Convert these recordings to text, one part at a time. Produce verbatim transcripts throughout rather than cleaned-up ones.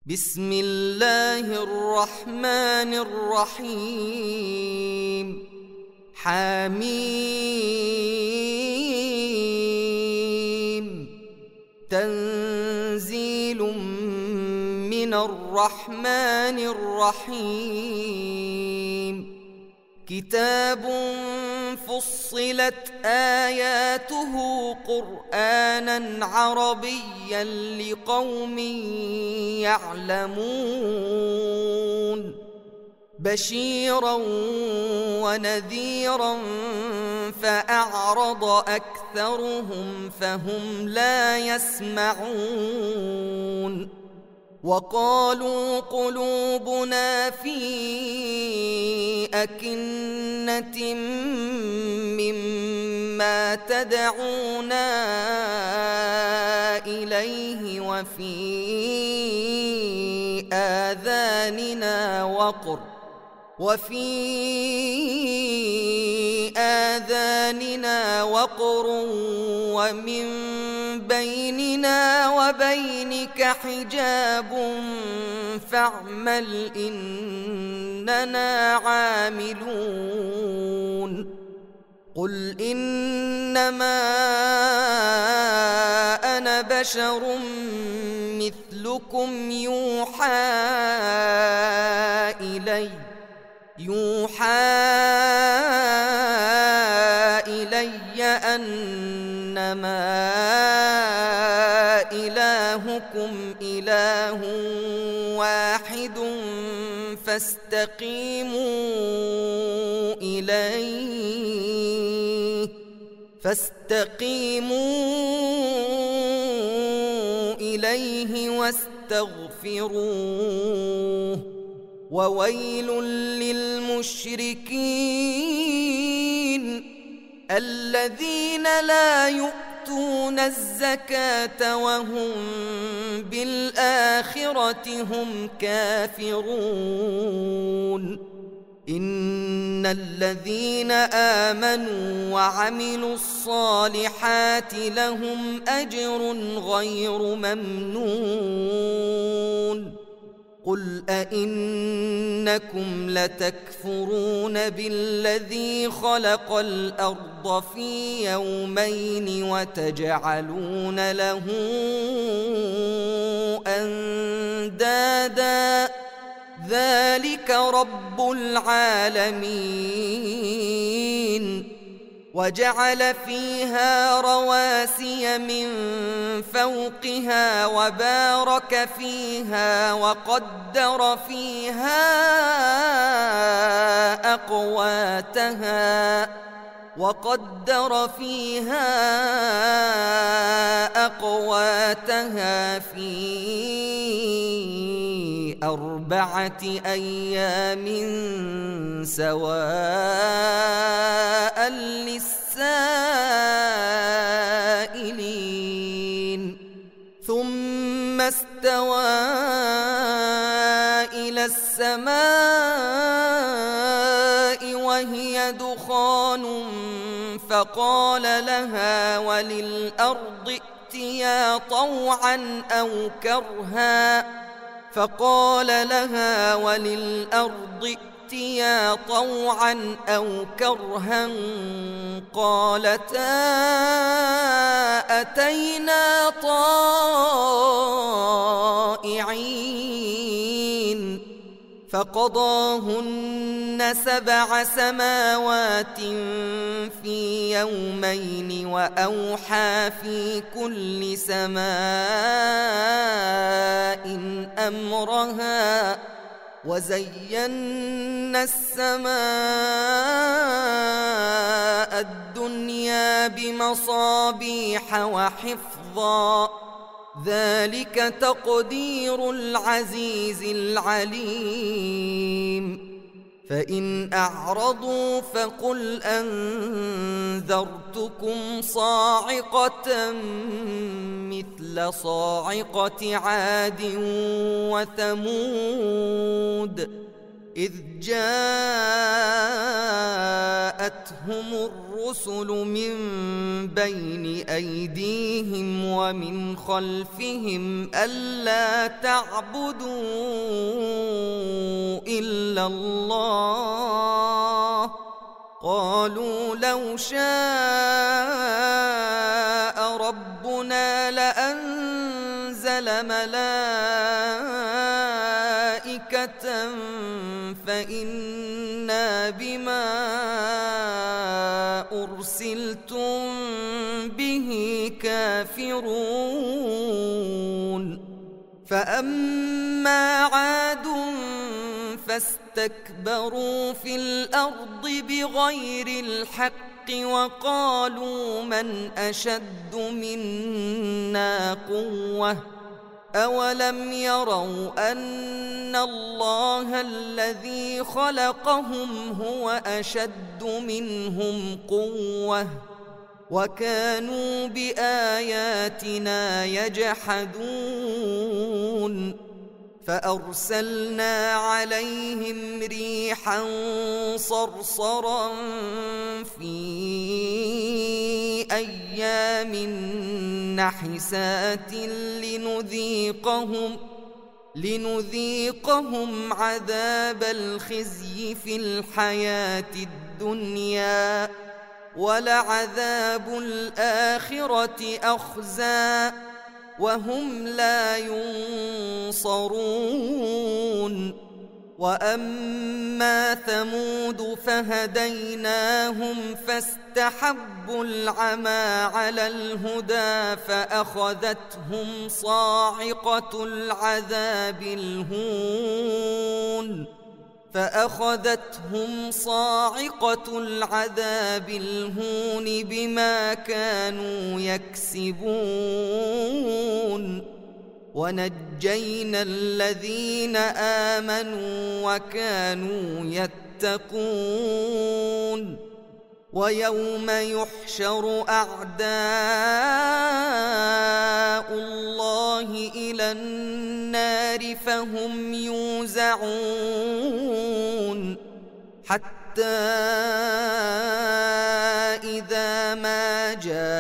بسم الله الرحمن الرحيم حميم تنزيل من الرحمن الرحيم كتاب فصلت آياته قرآنا عربيا لقوم يعلمون بشيرا ونذيرا فأعرض أكثرهم فهم لا يسمعون وقالوا قلوبنا في أكنة مما تدعونا إليه وفي آذاننا وقر وفي آذاننا وقر ومن بيننا وبينك حجاب فاعمل إننا عاملون قل إنما أنا بشر مثلكم يوحى إلي يوحى إلي أنما إلهكم إله واحد فاستقيموا إليه فاستقيموا إليه واستغفروه وويل للمشركين الذين لا يؤتون الزكاة وهم بالآخرة هم كافرون إن الذين آمنوا وعملوا الصالحات لهم أجر غير ممنون قل أئنكم لتكفرون بالذي خلق الأرض في يومين وتجعلون له أندادا ذلك رب العالمين وجعل فيها رواسي من فوقها وبارك فيها وقدر فيها أقواتها وقدر فيها أقواتها في أربعة أيام سواء للسائلين ثم استوى إلى السماء وهي دخان فقال لها وللأرض ائتيا طوعا أو كرها فقال لها وللأرض ائتيا طوعا أو كرها قالتا أتينا طائعين فقضاهن سبع سماوات في يومين وأوحى في كل سماء أمرها وزينا السماء الدنيا بمصابيح وحفظا ذلك تقدير العزيز العليم فإن أعرضوا فقل أنذرتكم صاعقة مثل صاعقة عاد وثمود إذ جاءتهم الرسل من بين أيديهم ومن خلفهم ألا تعبدوا إلا الله قالوا لو شاء ربنا لأنزل ملائكة فإنا بما أرسلتم به كافرون فأما عاد فاستكبروا في الأرض بغير الحق وقالوا من أشد منا قوة أولم يروا أن الله الذي خلقهم هو أشد منهم قوة وكانوا بآياتنا يجحدون فأرسلنا عليهم ريحا صرصرا في أيام نحسات لنذيقهم لنذيقهم عذاب الخزي في الحياة الدنيا ولعذاب الآخرة أخزى وهم لا ينصرون وأما ثمود فهديناهم فاستحبوا العمى على الهدى فأخذتهم صاعقة العذاب الهون فأخذتهم صاعقة العذاب الهون بما كانوا يكسبون ونجينا الذين آمنوا وكانوا يتقون ويوم يحشر أعداء الله إلى النار فهم يوزعون حتى إذا ما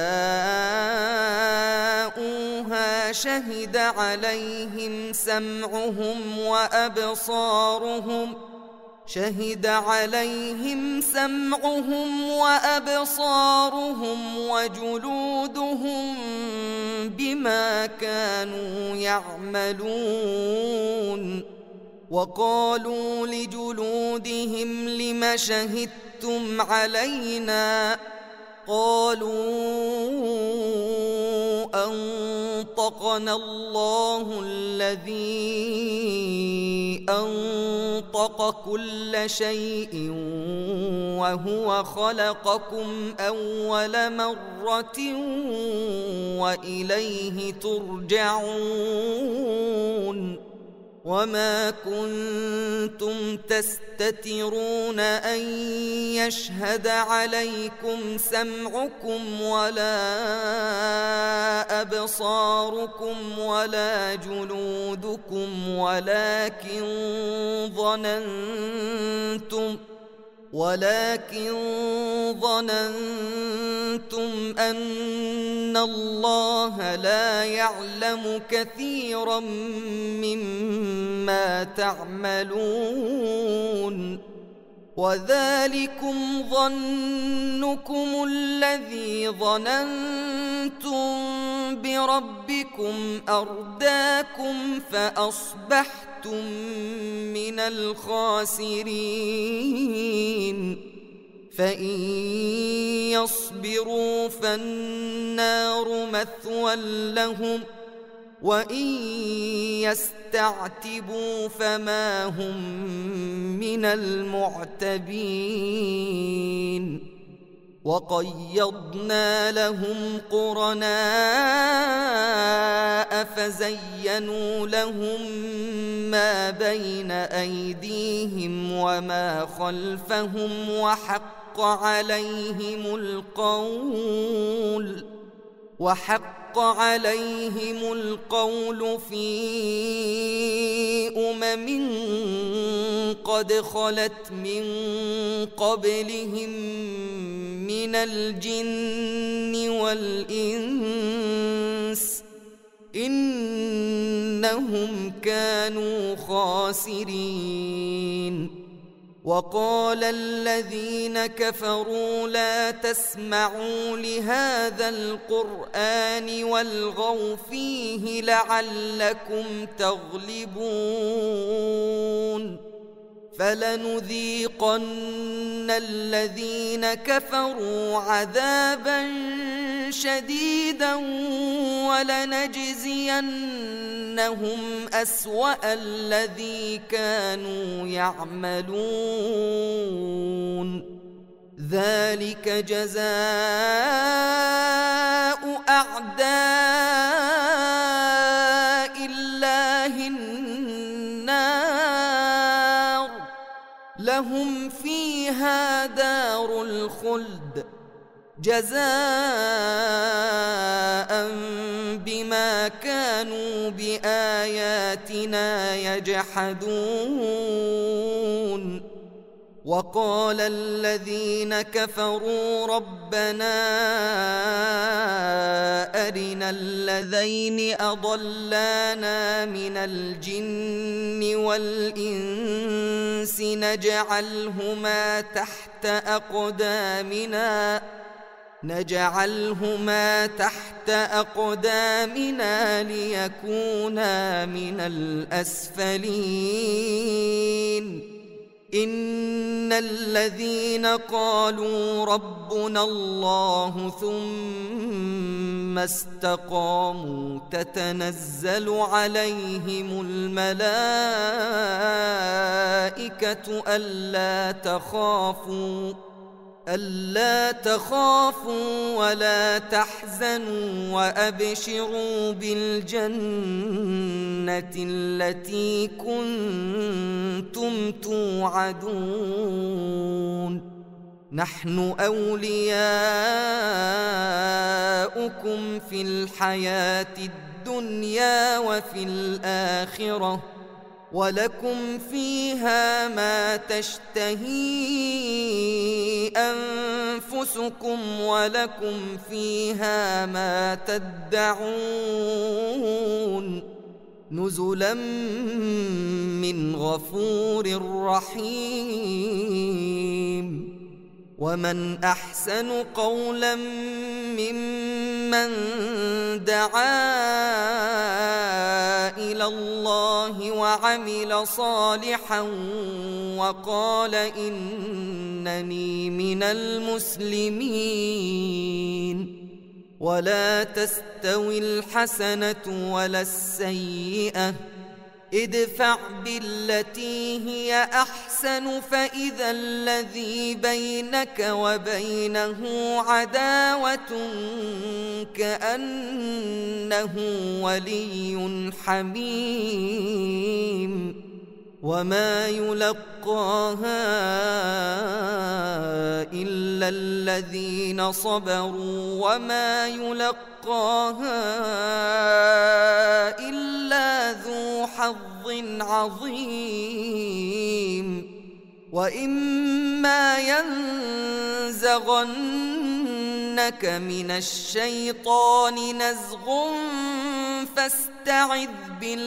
جاءوها شهد عليهم سمعهم وأبصارهم شهد عليهم سمعهم وأبصارهم وجلودهم بما كانوا يعملون وقالوا لجلودهم لم شهدتم علينا قالوا أنطقنا الله الذي أنطق كل شيء وهو خلقكم أول مرة وإليه ترجعون وما كنتم تستترون أن يشهد عليكم سمعكم ولا أبصاركم ولا جلودكم ولكن ظننتم ولكن ظننتم أن الله لا يعلم كثيرا مما تعملون وذلكم ظنكم الذي ظننتم بربكم أرداكم فأصبحتم من الخاسرين فإن يصبروا فالنار مثوى لهم وإن يستعتبوا فما هم من المعتبين وقيضنا لهم قرناء فزينوا لهم ما بين أيديهم وما خلفهم وحق عليهم القول وحق عليهم القول في أمم قد خلت من قبلهم من الجن والإنس إنهم كانوا خاسرين. وقال الذين كفروا لا تسمعوا لهذا القرآن والغوا فيه لعلكم تغلبون. فلنذيقن الذين كفروا عذابا شديدا ولنجزينهم أسوأ الذي كانوا يعملون. ذلك جزاء أعداء الله النار لهم فيها دار الخلد جزاء بما كانوا بآياتنا يجحدون. وقال الذين كفروا ربنا أرنا الذين أضلانا من الجن والإنس نجعلهما تحت أقدامنا نجعلهما تحت أقدامنا ليكونا من الأسفلين. إن الذين قالوا ربنا الله ثم استقاموا تتنزل عليهم الملائكة ألا تخافوا ألا تخافوا ولا تحزنوا وأبشروا بالجنة التي كنتم توعدون. نحن أولياؤكم في الحياة الدنيا وفي الآخرة ولكم فيها ما تشتهي أنفسكم ولكم فيها ما تدعون نزلا من غفور رحيم. ومن أحسن قولا ممن دعا إلى الله وعمل صالحا وقال إنني من المسلمين. ولا تستوي الحسنة ولا السيئة ادفع بالتي هي أحسن فإذا الذي بينك وبينه عداوة كأنه ولي حميم. وما يلقاها إلا الذين صبروا وما يلقاها إلا ذو حظ عظيم. وإما ينزغنك من الشيطان نزغ فاستعذ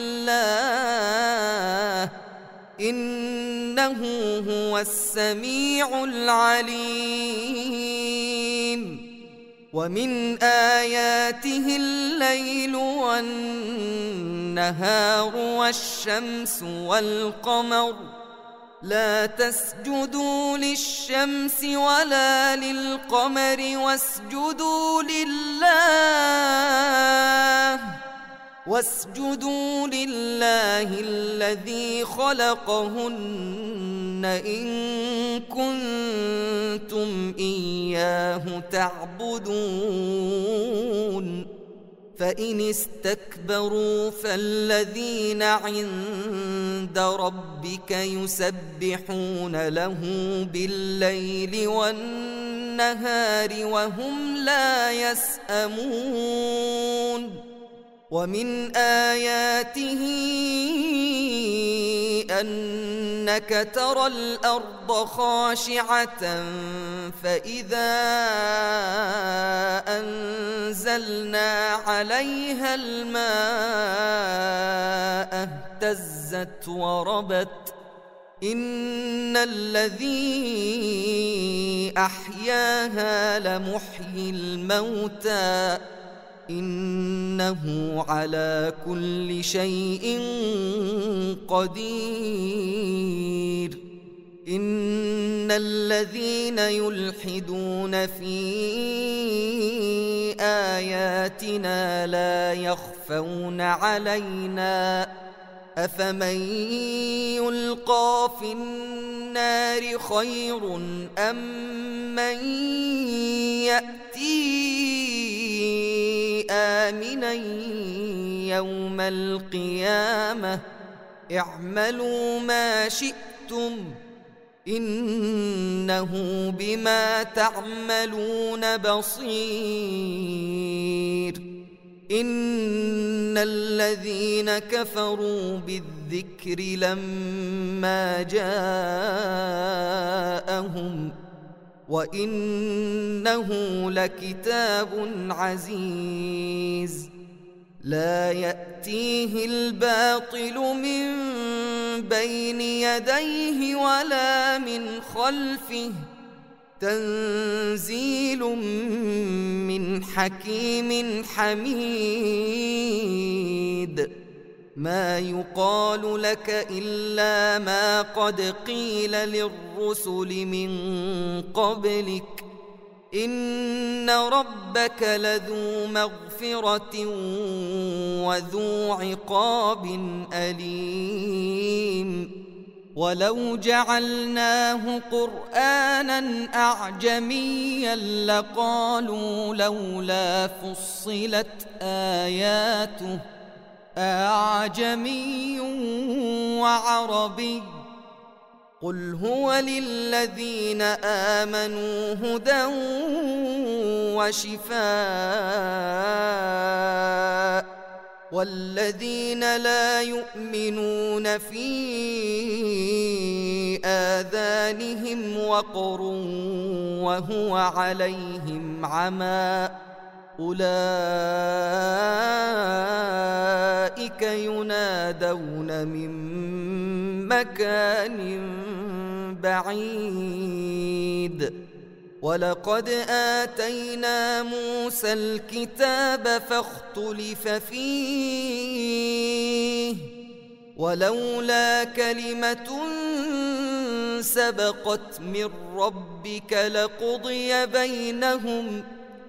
بالله إنه هو السميع العليم. ومن آياته الليل والنهار والشمس والقمر لا تسجدوا للشمس ولا للقمر واسجدوا لله واسجدوا لله الذي خلقهن إن كنتم إياه تعبدون. فإن استكبروا فالذين عند ربك يسبحون له بالليل والنهار وهم لا يسأمون. ومن آياته أنك ترى الأرض خاشعة فإذا أنزلنا عليها الماء اهتزت وربت إن الذي أحياها لمحيي الموتى إنه على كل شيء قدير إن الذين يلحدون في آياتنا لا يخفون علينا أفمن يلقى في النار خير أم من يأتي آمنا يوم القيامة اعملوا ما شئتم إنه بما تعملون بصير إن الذين كفروا بالذكر لما جاءهم وإنه لكتاب عزيز لا يأتيه الباطل من بين يديه ولا من خلفه تنزيل من حكيم حميد ما يقال لك إلا ما قد قيل للرسل من قبلك إن ربك لذو مغفرة وذو عقاب أليم ولو جعلناه قرآنا أعجميا لقالوا لولا فصلت آياته أعجمي وعربي قل هو للذين آمنوا هدى وشفاء والذين لا يؤمنون في آذانهم وقر وهو عليهم عمى أولئك ينادون من مكان بعيد ولقد آتينا موسى الكتاب فاختلف فيه ولولا كلمة سبقت من ربك لقضي بينهم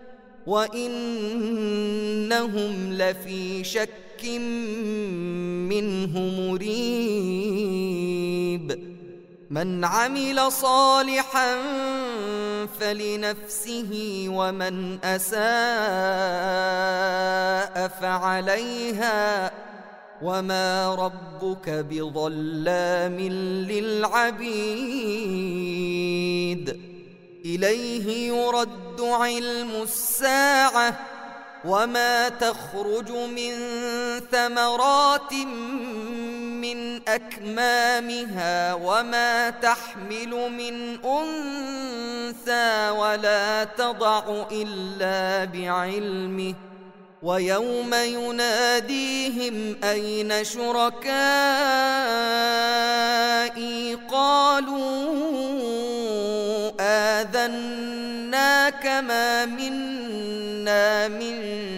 وإنهم لفي شك منه مريب من عمل صالحا فلنفسه ومن أساء فعليها وما ربك بظلام للعبيد إليه يرد علم الساعة وما تخرج من ثمرات من أكمامها وما تحمل من أنثى ولا تضع إلا بعلمه ويوم يناديهم أين شركائي قالوا آذناك ما منا من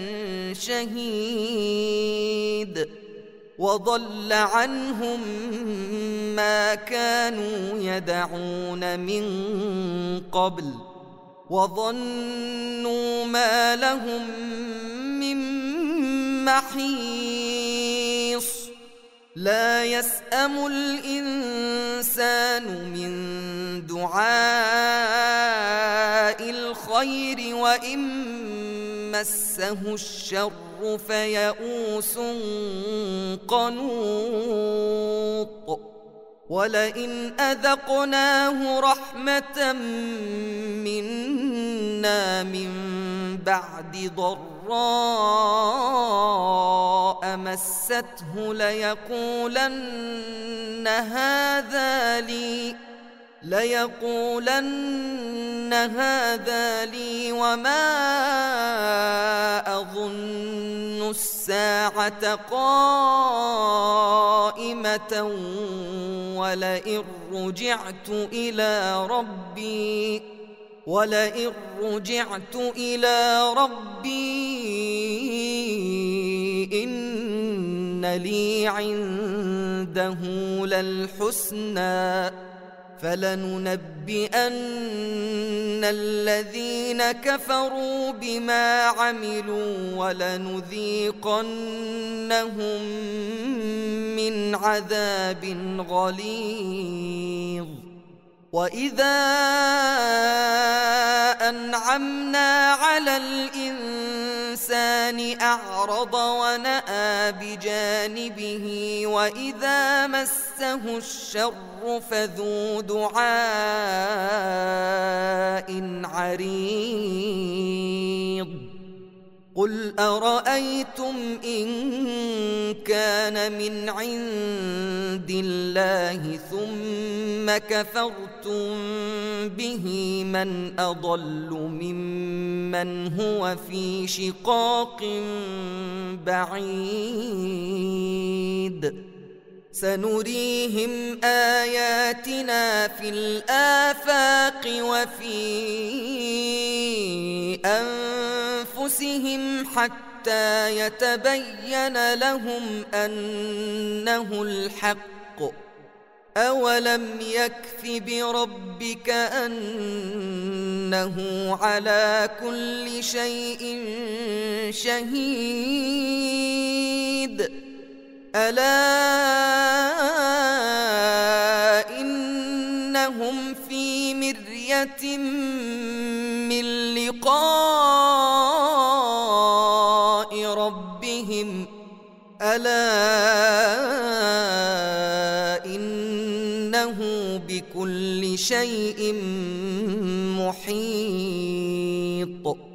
شهيد وضل عنهم ما كانوا يدعون من قبل وظنوا ما لهم من محيص لا يسأم الإنسان من دعاء الخير وإن مسه الشر فيئوس قنوط ولئن أذقناه رحمة منا من بعد ضراء مسته ليقولن هذا لي ليقولن هذا لي وما أظن الساعة قائمة ولئن رجعت إلى ربي ولئن رجعت إلى ربي إن لي عنده للحسنى فلننبئن الذين كفروا بما عملوا ولنذيقنهم من عذاب غليظ وإذا أنعمنا على الإنسان أعرض ونأى بجانبه وإذا مسه الشر فذو دعاء عريض قل أرأيتم إن كان من عند الله ثم كفرتم به من أضل ممن هو في شقاق بعيد سنريهم آياتنا في الآفاق وفي أنفسهم حتى يتبين لهم أنه الحق أولم يكف بربك أنه على كل شيء شهيد ألا إنهم في مرية من لقاء ربهم ألا إنه بكل شيء محيط